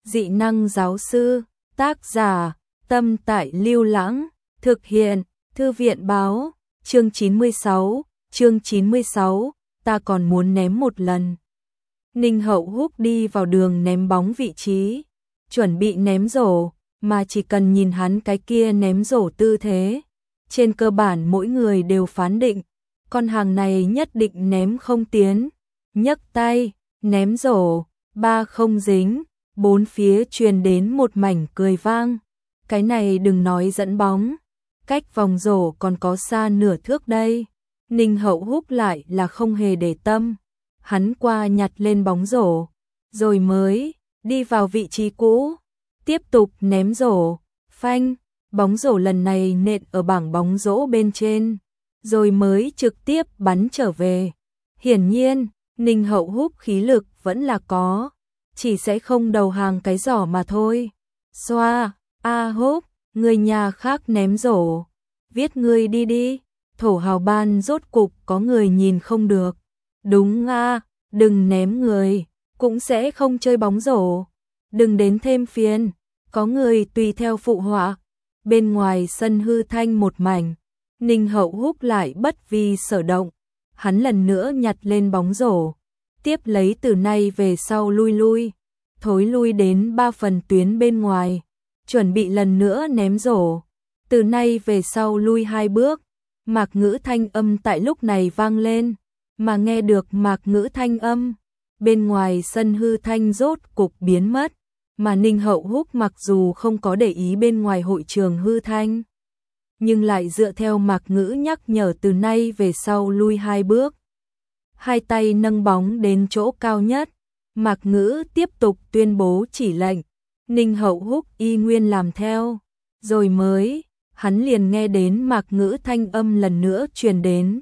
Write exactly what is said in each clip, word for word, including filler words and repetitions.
Dị năng giáo sư, tác giả, Tâm Tại Lưu Lãng, thực hiện, Thư viện báo, chương chín mươi sáu, chương chín mươi sáu, ta còn muốn ném một lần. Ninh Hậu Húc đi vào đường ném bóng vị trí, chuẩn bị ném rổ, mà chỉ cần nhìn hắn cái kia ném rổ tư thế. Trên cơ bản mỗi người đều phán định, con hàng này nhất định ném không tiến, nhấc tay, ném rổ, ba không dính, bốn phía truyền đến một mảnh cười vang. Cái này đừng nói dẫn bóng, cách vòng rổ còn có xa nửa thước đây. Ninh Hậu Húc lại là không hề để tâm, hắn qua nhặt lên bóng rổ, rồi mới đi vào vị trí cũ, tiếp tục ném rổ, phanh, bóng rổ lần này nện ở bảng bóng rổ bên trên, rồi mới trực tiếp bắn trở về. Hiển nhiên, Ninh Hậu Húc khí lực vẫn là có, chỉ sẽ không đầu hàng cái giỏ mà thôi. Xoa, a Húc, người nhà khác ném rổ, viết ngươi đi đi, thổ hào ban rốt cục có người nhìn không được. Đúng a, đừng ném người, cũng sẽ không chơi bóng rổ, đừng đến thêm phiền, có người tùy theo phụ họa. Bên ngoài sân hư thanh một mảnh, Ninh Hậu Húc lại bất vi sở động, hắn lần nữa nhặt lên bóng rổ, tiếp lấy từ nay về sau lui lui, thối lui đến ba phần tuyến bên ngoài, chuẩn bị lần nữa ném rổ, từ nay về sau lui hai bước. Mạc Ngữ thanh âm tại lúc này vang lên, mà nghe được Mạc Ngữ thanh âm, bên ngoài sân hư thanh rốt cục biến mất, mà Ninh Hậu Húc mặc dù không có để ý bên ngoài hội trường hư thanh, nhưng lại dựa theo Mạc Ngữ nhắc nhở từ nay về sau lui hai bước. Hai tay nâng bóng đến chỗ cao nhất, Mạc Ngữ tiếp tục tuyên bố chỉ lệnh, Ninh Hậu Húc y nguyên làm theo, rồi mới hắn liền nghe đến Mạc Ngữ thanh âm lần nữa truyền đến.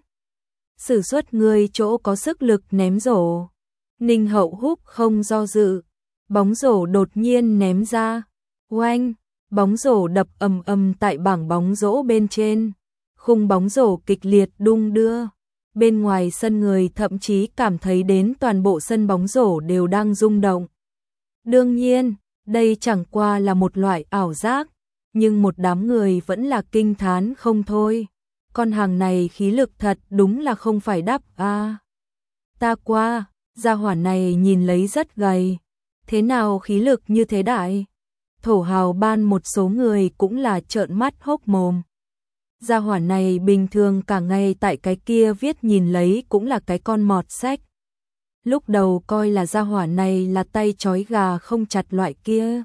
Sử xuất người chỗ có sức lực ném rổ. Ninh Hậu Húc không do dự, bóng rổ đột nhiên ném ra. Oanh, bóng rổ đập ầm ầm tại bảng bóng rổ bên trên. Khung bóng rổ kịch liệt đung đưa. Bên ngoài sân người thậm chí cảm thấy đến toàn bộ sân bóng rổ đều đang rung động. Đương nhiên, đây chẳng qua là một loại ảo giác, nhưng một đám người vẫn là kinh thán không thôi. Con hàng này khí lực thật đúng là không phải đắp a. À, ta qua, gia hỏa này nhìn lấy rất gầy, thế nào khí lực như thế đại? Thổ hào ban một số người cũng là trợn mắt hốc mồm. Gia hỏa này bình thường cả ngày tại cái kia viết nhìn lấy cũng là cái con mọt sách. Lúc đầu coi là gia hỏa này là tay trói gà không chặt loại kia,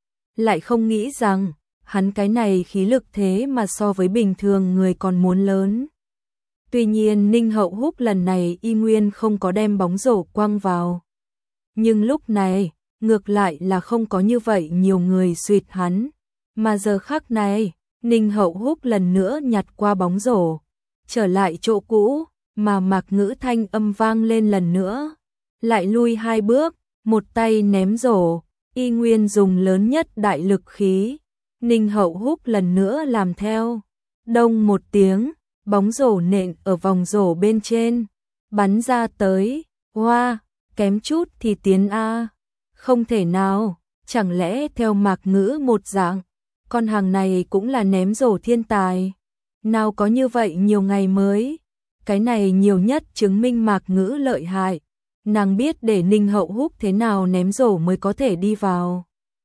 lại không nghĩ rằng hắn cái này khí lực thế mà so với bình thường người còn muốn lớn. Tuy nhiên Ninh Hậu Húc lần này y nguyên không có đem bóng rổ quăng vào. Nhưng lúc này, ngược lại là không có như vậy nhiều người suýt hắn. Mà giờ khắc này, Ninh Hậu Húc lần nữa nhặt qua bóng rổ, trở lại chỗ cũ, mà Mạc Ngữ thanh âm vang lên lần nữa. Lại lui hai bước, một tay ném rổ, y nguyên dùng lớn nhất đại lực khí. Ninh Hậu Húc lần nữa làm theo. Đông một tiếng, bóng rổ nện ở vòng rổ bên trên, bắn ra tới. Hoa, kém chút thì tiến A. Không thể nào, chẳng lẽ theo Mạc Ngữ một dạng, con hàng này cũng là ném rổ thiên tài. Nào có như vậy nhiều ngày mới. Cái này nhiều nhất chứng minh Mạc Ngữ lợi hại. Nàng biết để Ninh Hậu Húc thế nào ném rổ mới có thể đi vào.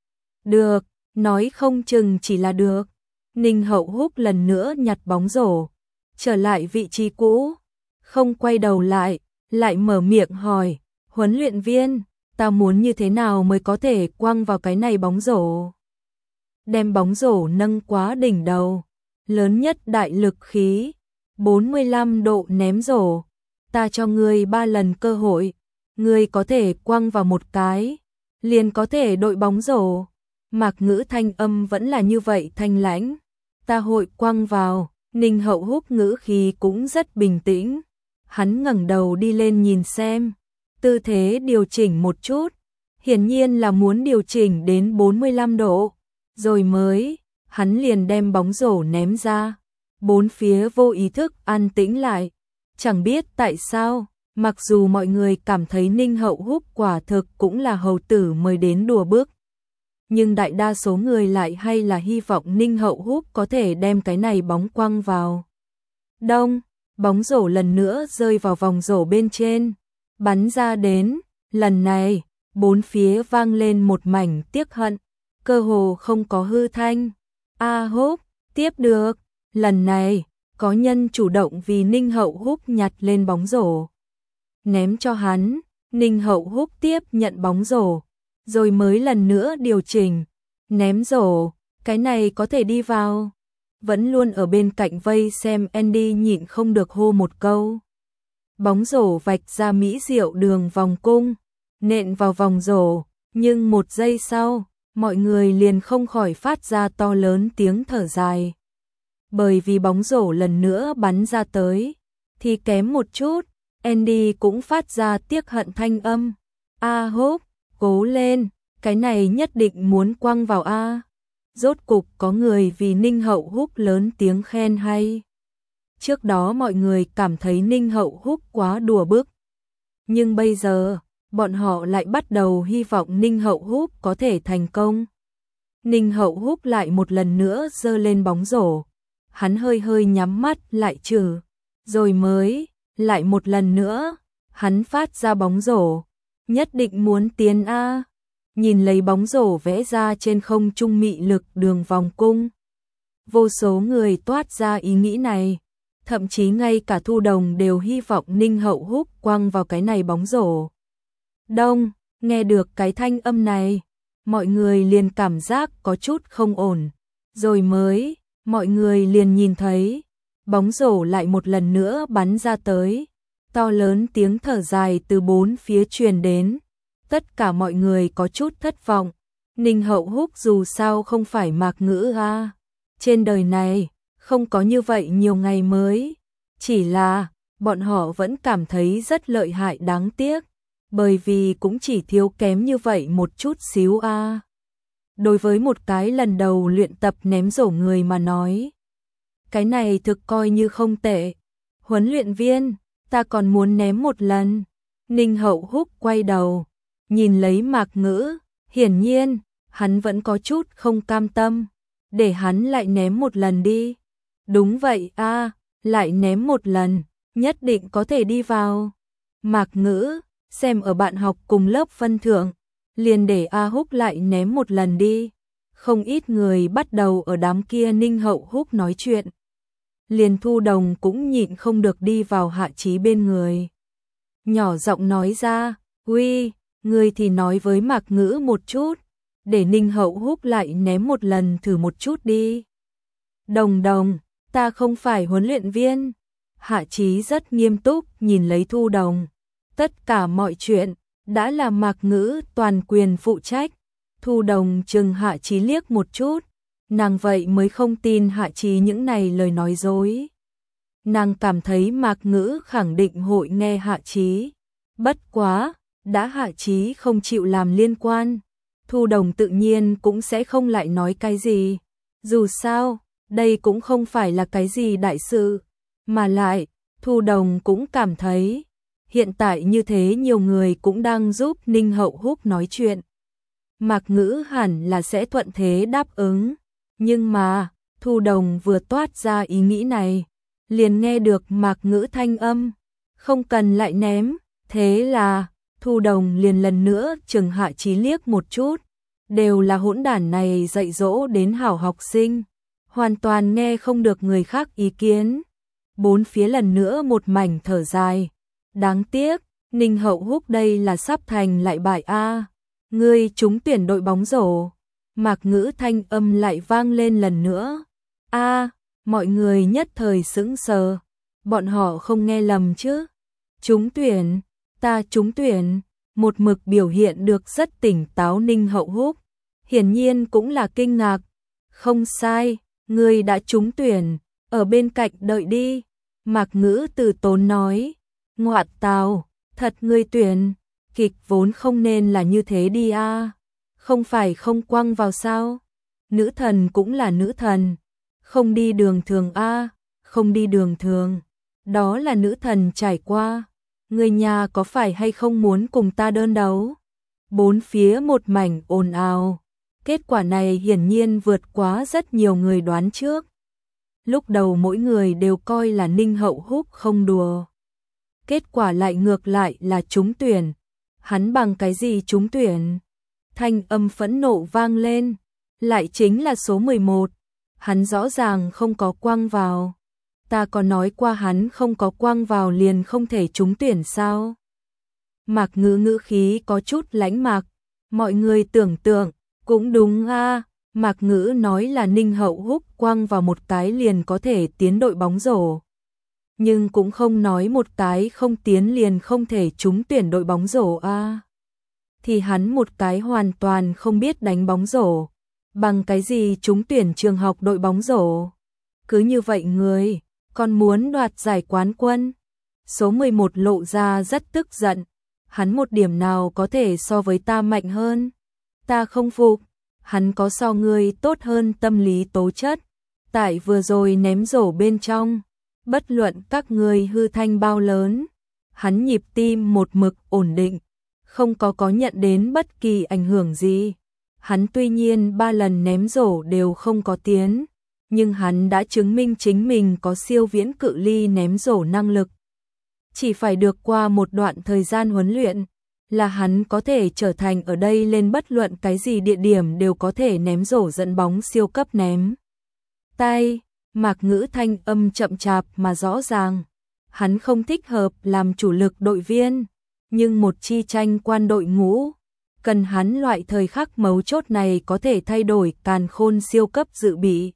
Được, nói không chừng chỉ là được. Ninh Hậu Húc lần nữa nhặt bóng rổ, trở lại vị trí cũ, không quay đầu lại, lại mở miệng hỏi, huấn luyện viên, ta muốn như thế nào mới có thể quăng vào cái này bóng rổ? Đem bóng rổ nâng quá đỉnh đầu, lớn nhất đại lực khí, bốn mươi lăm độ ném rổ, ta cho ngươi ba lần cơ hội, ngươi có thể quăng vào một cái, liền có thể đội bóng rổ. Mạc Ngữ thanh âm vẫn là như vậy thanh lãnh, ta hội quăng vào. Ninh Hậu Húc ngữ khí cũng rất bình tĩnh, hắn ngẩng đầu đi lên nhìn xem, tư thế điều chỉnh một chút, hiển nhiên là muốn điều chỉnh đến bốn mươi lăm độ, rồi mới, hắn liền đem bóng rổ ném ra, bốn phía vô ý thức an tĩnh lại, chẳng biết tại sao, mặc dù mọi người cảm thấy Ninh Hậu Húc quả thực cũng là hầu tử mới đến đùa bước. nhưng đại đa số người lại hay là hy vọng Ninh Hậu Húc có thể đem cái này bóng quăng vào. Đông, bóng rổ lần nữa rơi vào vòng rổ bên trên, bắn ra đến, lần này, bốn phía vang lên một mảnh tiếc hận, cơ hồ không có hư thanh. A Húc, tiếp được, lần này, có nhân chủ động vì Ninh Hậu Húc nhặt lên bóng rổ. Ném cho hắn, Ninh Hậu Húc tiếp nhận bóng rổ, rồi mới lần nữa điều chỉnh, ném rổ, cái này có thể đi vào. Vẫn luôn ở bên cạnh vây xem Andy nhịn không được hô một câu. Bóng rổ vạch ra mỹ diệu đường vòng cung, nện vào vòng rổ, nhưng một giây sau, mọi người liền không khỏi phát ra to lớn tiếng thở dài. Bởi vì bóng rổ lần nữa bắn ra tới, thì kém một chút, Andy cũng phát ra tiếc hận thanh âm. A Húc, cố lên, cái này nhất định muốn quăng vào A. Rốt cục có người vì Ninh Hậu Húc lớn tiếng khen hay. Trước đó mọi người cảm thấy Ninh Hậu Húc quá đùa bức. Nhưng bây giờ, bọn họ lại bắt đầu hy vọng Ninh Hậu Húc có thể thành công. Ninh Hậu Húc lại một lần nữa giơ lên bóng rổ. Hắn hơi hơi nhắm mắt lại trừ. Rồi mới, lại một lần nữa, hắn phát ra bóng rổ. Nhất định muốn tiến A. Nhìn lấy bóng rổ vẽ ra trên không trung mị lực đường vòng cung. Vô số người toát ra ý nghĩ này. Thậm chí ngay cả Thu Đồng đều hy vọng Ninh Hậu Húc quăng vào cái này bóng rổ. Đông, nghe được cái thanh âm này, mọi người liền cảm giác có chút không ổn. Rồi mới, mọi người liền nhìn thấy, bóng rổ lại một lần nữa bắn ra tới. To lớn tiếng thở dài từ bốn phía truyền đến. Tất cả mọi người có chút thất vọng. Ninh Hậu Húc dù sao không phải Mạc Ngữ a. Trên đời này, không có như vậy nhiều ngày mới. Chỉ là, bọn họ vẫn cảm thấy rất lợi hại đáng tiếc. Bởi vì cũng chỉ thiếu kém như vậy một chút xíu a. Đối với một cái lần đầu luyện tập ném rổ người mà nói. Cái này thực coi như không tệ. Huấn luyện viên, ta còn muốn ném một lần. Ninh Hậu Húc quay đầu. Nhìn lấy Mạc Ngữ, hiển nhiên, hắn vẫn có chút không cam tâm, để hắn lại ném một lần đi. Đúng vậy a, lại ném một lần, nhất định có thể đi vào. Mạc Ngữ, xem ở bạn học cùng lớp phân thượng, liền để A Húc lại ném một lần đi. Không ít người bắt đầu ở đám kia Ninh Hậu Húc nói chuyện. Liền Thu Đồng cũng nhịn không được đi vào Hạ Chí bên người. Nhỏ giọng nói ra, uy, ngươi thì nói với Mạc Ngữ một chút, để Ninh Hậu Húc lại ném một lần thử một chút đi. Đồng Đồng, ta không phải huấn luyện viên. Hạ Chí rất nghiêm túc nhìn lấy Thu Đồng. Tất cả mọi chuyện, đã là Mạc Ngữ toàn quyền phụ trách. Thu Đồng chừng Hạ Chí liếc một chút, nàng vậy mới không tin Hạ Chí những này lời nói dối. Nàng cảm thấy Mạc Ngữ khẳng định hội nghe Hạ Chí. Bất quá, đã Hạ Chí không chịu làm liên quan, Thu Đồng tự nhiên cũng sẽ không lại nói cái gì. Dù sao, đây cũng không phải là cái gì đại sự, mà lại, Thu Đồng cũng cảm thấy, hiện tại như thế nhiều người cũng đang giúp Ninh Hậu Húc nói chuyện. Mạc Ngữ hẳn là sẽ thuận thế đáp ứng, nhưng mà, Thu Đồng vừa toát ra ý nghĩ này, liền nghe được Mạc Ngữ thanh âm, không cần lại ném, thế là, Thu Đồng liền lần nữa chừng Hạ Chí liếc một chút, đều là hỗn đản này dạy dỗ đến hảo học sinh, hoàn toàn nghe không được người khác ý kiến. Bốn phía lần nữa một mảnh thở dài, đáng tiếc, Ninh Hậu Húc đây là sắp thành lại bại a. Ngươi trúng tuyển đội bóng rổ. Mạc Ngữ thanh âm lại vang lên lần nữa. A, mọi người nhất thời sững sờ, bọn họ không nghe lầm chứ? Trúng tuyển, ta trúng tuyển, một mực biểu hiện được rất tỉnh táo Ninh Hậu Húc, hiển nhiên cũng là kinh ngạc. Không sai, ngươi đã trúng tuyển, ở bên cạnh đợi đi. Mạc Ngữ từ tốn nói, ngoại tào, thật ngươi tuyển, kịch vốn không nên là như thế đi a. Không phải không quăng vào sao? Nữ thần cũng là nữ thần, không đi đường thường a, không đi đường thường, đó là nữ thần trải qua. Người nhà có phải hay không muốn cùng ta đơn đấu? Bốn phía một mảnh ồn ào. Kết quả này hiển nhiên vượt quá rất nhiều người đoán trước. Lúc đầu mỗi người đều coi là Ninh Hậu Húc không đùa. Kết quả lại ngược lại là trúng tuyển. Hắn bằng cái gì trúng tuyển? Thanh âm phẫn nộ vang lên. Lại chính là số mười một. Hắn rõ ràng không có quăng vào. Ta có nói qua hắn không có quăng vào liền không thể trúng tuyển sao? Mạc Ngữ ngữ khí có chút lãnh mạc. Mọi người tưởng tượng, cũng đúng a. Mạc Ngữ nói là Ninh Hậu Húc quăng vào một cái liền có thể tiến đội bóng rổ. Nhưng cũng không nói một cái không tiến liền không thể trúng tuyển đội bóng rổ a. Thì hắn một cái hoàn toàn không biết đánh bóng rổ. Bằng cái gì trúng tuyển trường học đội bóng rổ? Cứ như vậy người, còn muốn đoạt giải quán quân. Số mười một lộ ra rất tức giận. Hắn một điểm nào có thể so với ta mạnh hơn? Ta không phục. Hắn có so ngươi tốt hơn tâm lý tố chất. Tại vừa rồi ném rổ bên trong, bất luận các ngươi hư thanh bao lớn, hắn nhịp tim một mực ổn định, không có có nhận đến bất kỳ ảnh hưởng gì. Hắn tuy nhiên ba lần ném rổ đều không có tiến, nhưng hắn đã chứng minh chính mình có siêu viễn cự ly ném rổ năng lực. Chỉ phải được qua một đoạn thời gian huấn luyện, là hắn có thể trở thành ở đây lên bất luận cái gì địa điểm đều có thể ném rổ dẫn bóng siêu cấp ném. Tay, Mạc Ngữ thanh âm chậm chạp mà rõ ràng. Hắn không thích hợp làm chủ lực đội viên, nhưng một chi tranh quan đội ngũ, cần hắn loại thời khắc mấu chốt này có thể thay đổi càn khôn siêu cấp dự bị.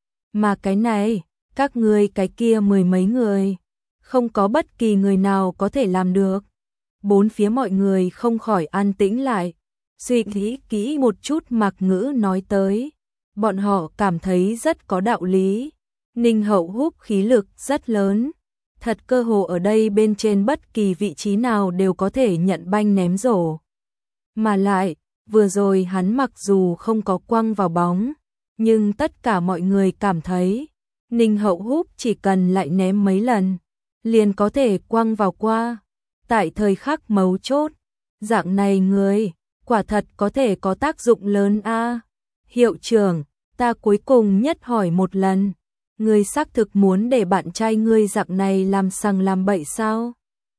Mà cái này, các người cái kia mười mấy người, không có bất kỳ người nào có thể làm được. Bốn phía mọi người không khỏi an tĩnh lại, suy nghĩ kỹ một chút Mạc Ngữ nói tới. Bọn họ cảm thấy rất có đạo lý. Ninh Hậu Húc khí lực rất lớn. Thật cơ hồ ở đây bên trên bất kỳ vị trí nào đều có thể nhận banh ném rổ. Mà lại, vừa rồi hắn mặc dù không có quăng vào bóng, nhưng tất cả mọi người cảm thấy Ninh Hậu Húc chỉ cần lại ném mấy lần, liền có thể quăng vào qua. Tại thời khắc mấu chốt, dạng này người, quả thật có thể có tác dụng lớn a. Hiệu trưởng, ta cuối cùng nhất hỏi một lần, ngươi xác thực muốn để bạn trai ngươi dạng này làm sằng làm bậy sao?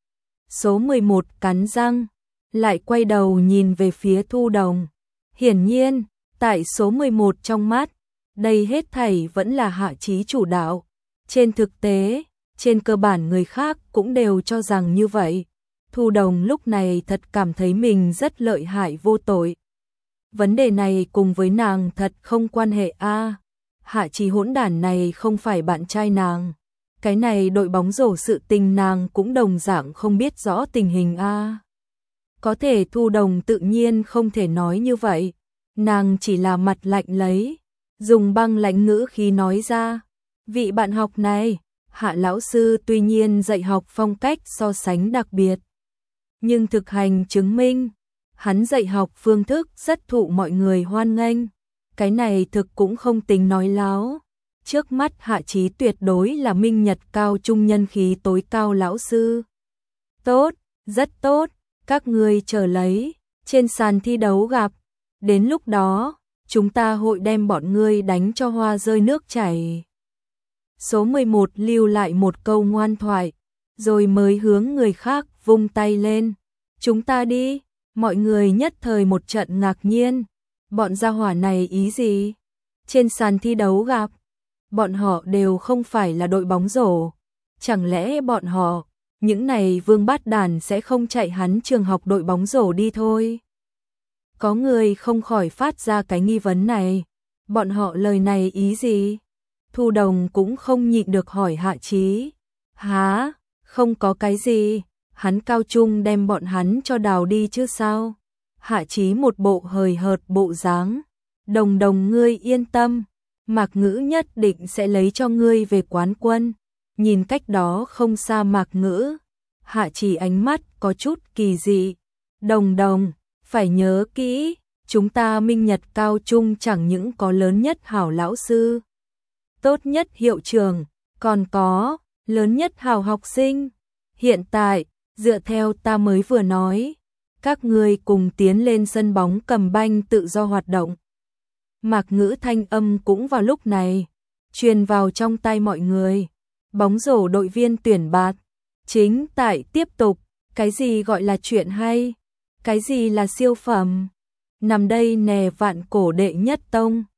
Số mười một cắn răng, lại quay đầu nhìn về phía Thu Đồng. Hiển nhiên, tại số mười một trong mắt, đây hết thảy vẫn là Hạ Chí chủ đạo. Trên thực tế, trên cơ bản người khác cũng đều cho rằng như vậy. Thu Đồng lúc này thật cảm thấy mình rất lợi hại vô tội. Vấn đề này cùng với nàng thật không quan hệ a. À, Hạ Chí hỗn đản này không phải bạn trai nàng. Cái này đội bóng rổ sự tình nàng cũng đồng dạng không biết rõ tình hình a. À, có thể Thu Đồng tự nhiên không thể nói như vậy. Nàng chỉ là mặt lạnh lấy, dùng băng lãnh ngữ khí nói ra. Vị bạn học này, Hạ lão sư tuy nhiên dạy học phong cách so sánh đặc biệt, nhưng thực hành chứng minh, hắn dạy học phương thức rất thụ mọi người hoan nghênh. Cái này thực cũng không tính nói láo. Trước mắt Hạ Chí tuyệt đối là minh nhật cao trung nhân khí tối cao lão sư. Tốt, rất tốt, các ngươi chờ lấy, trên sàn thi đấu gặp. Đến lúc đó, chúng ta hội đem bọn ngươi đánh cho hoa rơi nước chảy. Số mười một lưu lại một câu ngoan thoại, rồi mới hướng người khác vung tay lên. Chúng ta đi, mọi người nhất thời một trận ngạc nhiên. Bọn gia hỏa này ý gì? Trên sàn thi đấu gặp, bọn họ đều không phải là đội bóng rổ. Chẳng lẽ bọn họ, những này vương bát đàn sẽ không chạy hắn trường học đội bóng rổ đi thôi? Có người không khỏi phát ra cái nghi vấn này. Bọn họ lời này ý gì? Thu Đồng cũng không nhịn được hỏi Hạ Chí. Hả? Không có cái gì. Hắn cao trung đem bọn hắn cho đào đi chứ sao? Hạ Chí một bộ hời hợt bộ dáng. Đồng Đồng ngươi yên tâm, Mạc Ngữ nhất định sẽ lấy cho ngươi về quán quân. Nhìn cách đó không xa Mạc Ngữ, Hạ Chí ánh mắt có chút kỳ dị. Đồng Đồng, phải nhớ kỹ, chúng ta minh nhật cao trung chẳng những có lớn nhất hảo lão sư, tốt nhất hiệu trưởng, còn có lớn nhất hảo học sinh. Hiện tại, dựa theo ta mới vừa nói, các ngươi cùng tiến lên sân bóng cầm banh tự do hoạt động. Mạc Ngữ thanh âm cũng vào lúc này truyền vào trong tai mọi người. Bóng rổ đội viên tuyển bạt chính tại tiếp tục, cái gì gọi là chuyện hay, cái gì là siêu phẩm. Nằm đây nè, vạn cổ đệ nhất tông,